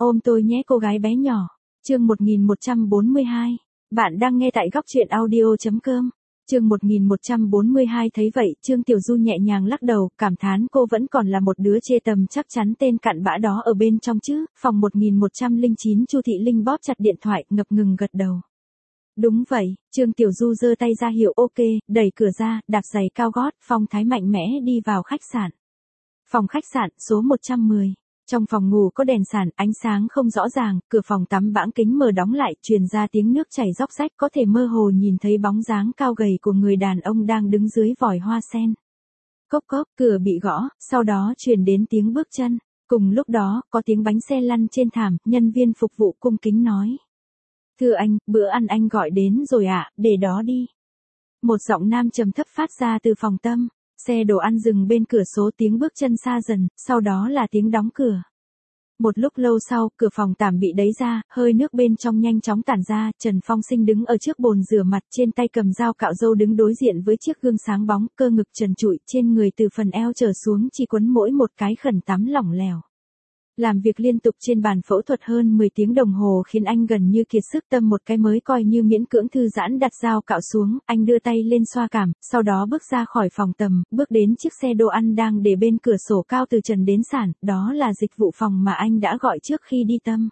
Ôm tôi nhé cô gái bé nhỏ. Chương 1142. Bạn đang nghe tại góc truyện audio.com. Chương 1142 thấy vậy, Trương Tiểu Du nhẹ nhàng lắc đầu, cảm thán cô vẫn còn là một đứa chê tầm chắc chắn tên cặn bã đó ở bên trong chứ. Phòng 1109 Chu Thị Linh bóp chặt điện thoại, ngập ngừng gật đầu. Đúng vậy, Trương Tiểu Du giơ tay ra hiệu ok, đẩy cửa ra, đạp giày cao gót, phong thái mạnh mẽ đi vào khách sạn. Phòng khách sạn số 110. Trong phòng ngủ có đèn sàn, ánh sáng không rõ ràng, cửa phòng tắm bãng kính mờ đóng lại, truyền ra tiếng nước chảy róc rách, có thể mơ hồ nhìn thấy bóng dáng cao gầy của người đàn ông đang đứng dưới vòi hoa sen. Cốc cốc, cửa bị gõ, sau đó truyền đến tiếng bước chân. Cùng lúc đó, có tiếng bánh xe lăn trên thảm, nhân viên phục vụ cung kính nói. Thưa anh, bữa ăn anh gọi đến rồi ạ, để đó đi. Một giọng nam trầm thấp phát ra từ phòng tâm. Xe đồ ăn dừng bên cửa sổ, tiếng bước chân xa dần, sau đó là tiếng đóng cửa. Một lúc lâu sau, cửa phòng tạm bị đẩy ra, hơi nước bên trong nhanh chóng tản ra, Trần Phong Sinh đứng ở trước bồn rửa mặt, trên tay cầm dao cạo râu đứng đối diện với chiếc gương sáng bóng, cơ ngực trần trụi, trên người từ phần eo trở xuống chỉ quấn mỗi một cái khẩn tắm lỏng lẻo. Làm việc liên tục trên bàn phẫu thuật hơn 10 tiếng đồng hồ khiến anh gần như kiệt sức, tâm một cái mới coi như miễn cưỡng thư giãn đặt dao cạo xuống, anh đưa tay lên xoa cảm, sau đó bước ra khỏi phòng tầm, bước đến chiếc xe đồ ăn đang để bên cửa sổ cao từ trần đến sàn, đó là dịch vụ phòng mà anh đã gọi trước khi đi tâm.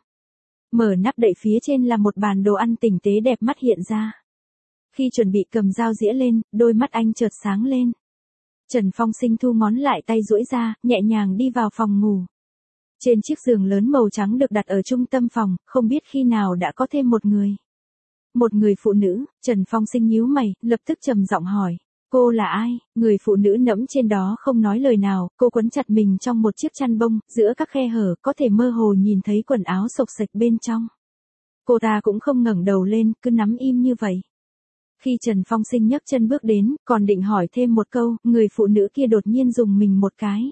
Mở nắp đậy, phía trên là một bàn đồ ăn tinh tế đẹp mắt hiện ra. Khi chuẩn bị cầm dao dĩa lên, đôi mắt anh chợt sáng lên. Trần Phong Sinh thu ngón lại tay duỗi ra, nhẹ nhàng đi vào phòng ngủ. Trên chiếc giường lớn màu trắng được đặt ở trung tâm phòng, không biết khi nào đã có thêm một người. Một người phụ nữ. Trần Phong Sinh nhíu mày, lập tức trầm giọng hỏi. Cô là ai? Người phụ nữ nẫm trên đó không nói lời nào, cô quấn chặt mình trong một chiếc chăn bông, giữa các khe hở, có thể mơ hồ nhìn thấy quần áo xộc xệch bên trong. Cô ta cũng không ngẩng đầu lên, cứ nắm im như vậy. Khi Trần Phong Sinh nhấc chân bước đến, còn định hỏi thêm một câu, người phụ nữ kia đột nhiên rùng mình một cái.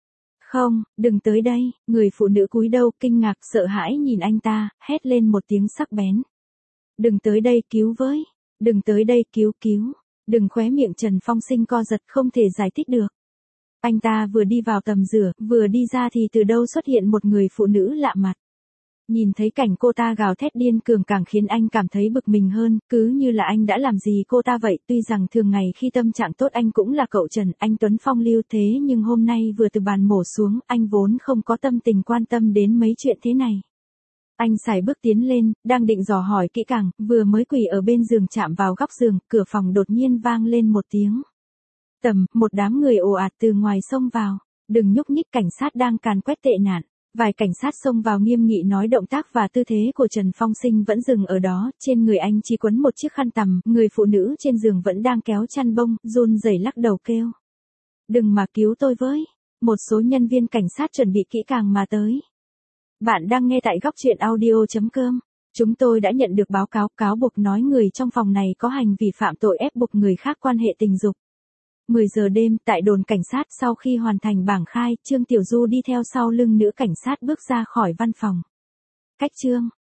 Không, đừng tới đây, người phụ nữ cúi đầu, kinh ngạc, sợ hãi nhìn anh ta, hét lên một tiếng sắc bén. Đừng tới đây, cứu với. Đừng tới đây, cứu. Đừng. Khóe miệng Trần Phong Sinh co giật, không thể giải thích được. Anh ta vừa đi vào tầm rửa, vừa đi ra thì từ đâu xuất hiện một người phụ nữ lạ mặt. Nhìn thấy cảnh cô ta gào thét điên cuồng càng khiến anh cảm thấy bực mình hơn, cứ như là anh đã làm gì cô ta vậy. Tuy rằng thường ngày khi tâm trạng tốt anh cũng là cậu Trần, anh tuấn phong lưu, thế nhưng hôm nay vừa từ bàn mổ xuống, anh vốn không có tâm tình quan tâm đến mấy chuyện thế này. Anh sải bước tiến lên, đang định dò hỏi kỹ càng, vừa mới quỳ ở bên giường chạm vào góc giường, cửa phòng đột nhiên vang lên một tiếng. Tầm, một đám người ồ ạt từ ngoài xông vào. Đừng nhúc nhích, cảnh sát đang càn quét tệ nạn. Vài cảnh sát xông vào nghiêm nghị nói, động tác và tư thế của Trần Phong Sinh vẫn dừng ở đó, trên người anh chỉ quấn một chiếc khăn tằm, người phụ nữ trên giường vẫn đang kéo chăn bông, run rẩy lắc đầu kêu. Đừng mà cứu tôi với. Một số nhân viên cảnh sát chuẩn bị kỹ càng mà tới. Bạn đang nghe tại góc truyện audio.com. Chúng tôi đã nhận được báo cáo buộc nói người trong phòng này có hành vi phạm tội ép buộc người khác quan hệ tình dục. 10 giờ đêm, tại đồn cảnh sát, sau khi hoàn thành bảng khai, Trương Tiểu Du đi theo sau lưng nữ cảnh sát bước ra khỏi văn phòng. Cách Trương